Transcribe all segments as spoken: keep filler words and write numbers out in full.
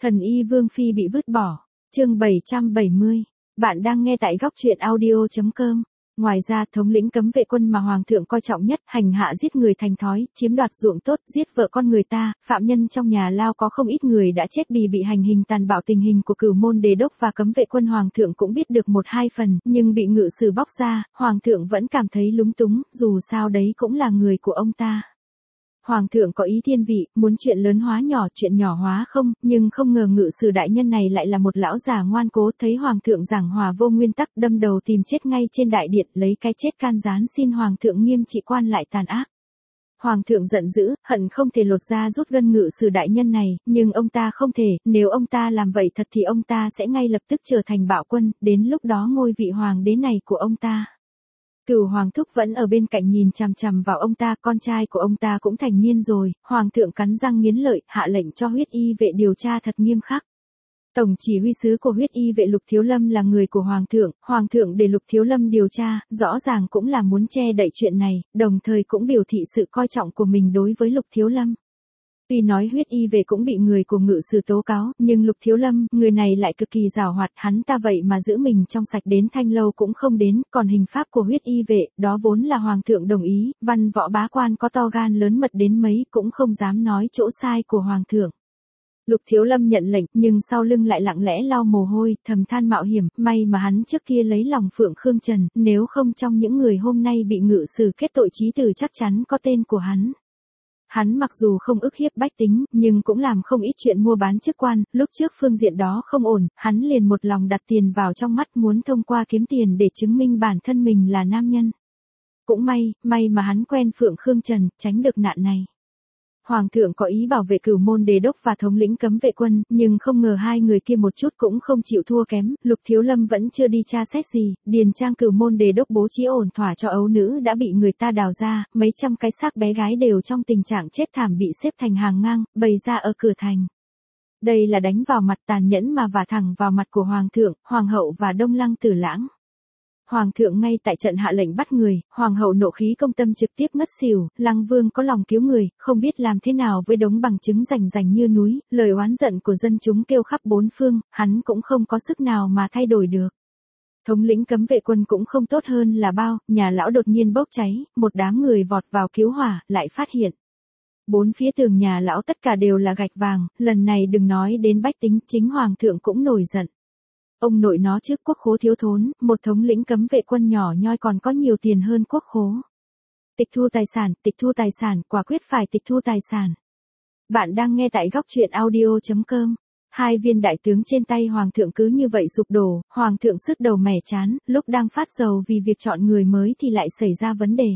Thần y Vương Phi bị vứt bỏ. Chương bảy trăm bảy mươi. Bạn đang nghe tại góc truyện audio chấm com. Ngoài ra, thống lĩnh cấm vệ quân mà hoàng thượng coi trọng nhất, hành hạ giết người thành thói, chiếm đoạt ruộng tốt, giết vợ con người ta, phạm nhân trong nhà lao có không ít người đã chết vì bị hành hình tàn bạo. Tình hình của Cửu Môn Đề Đốc và cấm vệ quân hoàng thượng cũng biết được một hai phần, nhưng bị ngự sử bóc ra, hoàng thượng vẫn cảm thấy lúng túng, dù sao đấy cũng là người của ông ta. Hoàng thượng có ý thiên vị, muốn chuyện lớn hóa nhỏ, chuyện nhỏ hóa không, nhưng không ngờ ngự sử đại nhân này lại là một lão già ngoan cố, thấy hoàng thượng giảng hòa vô nguyên tắc, đâm đầu tìm chết ngay trên đại điện, lấy cái chết can gián xin hoàng thượng nghiêm trị quan lại tàn ác. Hoàng thượng giận dữ, hận không thể lột da rút gân ngự sử đại nhân này, nhưng ông ta không thể, nếu ông ta làm vậy thật thì ông ta sẽ ngay lập tức trở thành bạo quân, đến lúc đó ngôi vị hoàng đế này của ông ta. Cửu Hoàng thúc vẫn ở bên cạnh nhìn chằm chằm vào ông ta, con trai của ông ta cũng thành niên rồi, hoàng thượng cắn răng nghiến lợi, hạ lệnh cho huyết y vệ điều tra thật nghiêm khắc. Tổng chỉ huy sứ của huyết y vệ Lục Thiếu Lâm là người của hoàng thượng, hoàng thượng để Lục Thiếu Lâm điều tra, rõ ràng cũng là muốn che đậy chuyện này, đồng thời cũng biểu thị sự coi trọng của mình đối với Lục Thiếu Lâm. Tuy nói huyết y vệ cũng bị người của ngự sử tố cáo, nhưng Lục Thiếu Lâm, người này lại cực kỳ giàu hoạt, hắn ta vậy mà giữ mình trong sạch đến thanh lâu cũng không đến, còn hình pháp của huyết y vệ, đó vốn là hoàng thượng đồng ý, văn võ bá quan có to gan lớn mật đến mấy cũng không dám nói chỗ sai của hoàng thượng. Lục Thiếu Lâm nhận lệnh, nhưng sau lưng lại lặng lẽ lau mồ hôi, thầm than mạo hiểm, may mà hắn trước kia lấy lòng Phượng Khương Trần, nếu không trong những người hôm nay bị ngự sử kết tội chí tử chắc chắn có tên của hắn. Hắn mặc dù không ức hiếp bách tính, nhưng cũng làm không ít chuyện mua bán chức quan, lúc trước phương diện đó không ổn, hắn liền một lòng đặt tiền vào trong mắt muốn thông qua kiếm tiền để chứng minh bản thân mình là nam nhân. Cũng may, may mà hắn quen Phượng Khương Trần, tránh được nạn này. Hoàng thượng có ý bảo vệ Cửu Môn Đề Đốc và thống lĩnh cấm vệ quân, nhưng không ngờ hai người kia một chút cũng không chịu thua kém, Lục Thiếu Lâm vẫn chưa đi tra xét gì, điền trang Cửu Môn Đề Đốc bố trí ổn thỏa cho ấu nữ đã bị người ta đào ra, mấy trăm cái xác bé gái đều trong tình trạng chết thảm bị xếp thành hàng ngang, bày ra ở cửa thành. Đây là đánh vào mặt tàn nhẫn mà vả thẳng vào mặt của Hoàng thượng, Hoàng hậu và Đông Lăng Tử Lãng. Hoàng thượng ngay tại trận hạ lệnh bắt người, hoàng hậu nộ khí công tâm trực tiếp ngất xỉu, Lăng Vương có lòng cứu người, không biết làm thế nào với đống bằng chứng rành rành như núi, lời oán giận của dân chúng kêu khắp bốn phương, hắn cũng không có sức nào mà thay đổi được. Thống lĩnh cấm vệ quân cũng không tốt hơn là bao, nhà lão đột nhiên bốc cháy, một đám người vọt vào cứu hỏa, lại phát hiện. Bốn phía tường nhà lão tất cả đều là gạch vàng, lần này đừng nói đến bách tính, chính hoàng thượng cũng nổi giận. Ông nội nó trước quốc khố thiếu thốn, một thống lĩnh cấm vệ quân nhỏ nhoi còn có nhiều tiền hơn quốc khố. Tịch thu tài sản, tịch thu tài sản, quả quyết phải tịch thu tài sản. Bạn đang nghe tại góc truyện audio chấm com. Hai viên đại tướng trên tay hoàng thượng cứ như vậy sụp đổ, hoàng thượng sứt đầu mẻ chán, lúc đang phát sầu vì việc chọn người mới thì lại xảy ra vấn đề.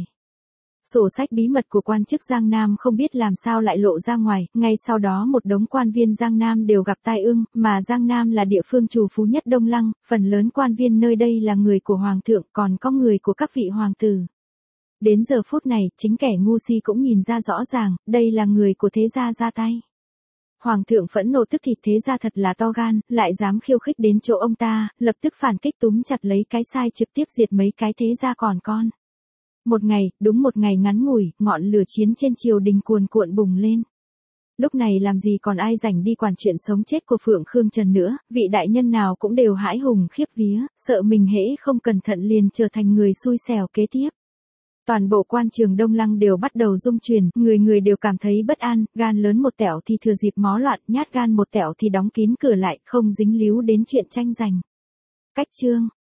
Sổ sách bí mật của quan chức Giang Nam không biết làm sao lại lộ ra ngoài, ngay sau đó một đống quan viên Giang Nam đều gặp tai ương, mà Giang Nam là địa phương trù phú nhất Đông Lăng, phần lớn quan viên nơi đây là người của hoàng thượng, còn có người của các vị hoàng tử. Đến giờ phút này, chính kẻ ngu si cũng nhìn ra rõ ràng, đây là người của thế gia ra tay. Hoàng thượng phẫn nộ tức thịt thế gia thật là to gan, lại dám khiêu khích đến chỗ ông ta, lập tức phản kích túm chặt lấy cái sai trực tiếp diệt mấy cái thế gia còn con. Một ngày, đúng một ngày ngắn ngủi, ngọn lửa chiến trên triều đình cuồn cuộn bùng lên. Lúc này làm gì còn ai rảnh đi quản chuyện sống chết của Phượng Khương Trần nữa, vị đại nhân nào cũng đều hãi hùng khiếp vía, sợ mình hễ không cẩn thận liền trở thành người xui xẻo kế tiếp. Toàn bộ quan trường Đông Lăng đều bắt đầu rung chuyển, người người đều cảm thấy bất an, gan lớn một tẻo thì thừa dịp mó loạn, nhát gan một tẻo thì đóng kín cửa lại, không dính líu đến chuyện tranh giành. Cách chương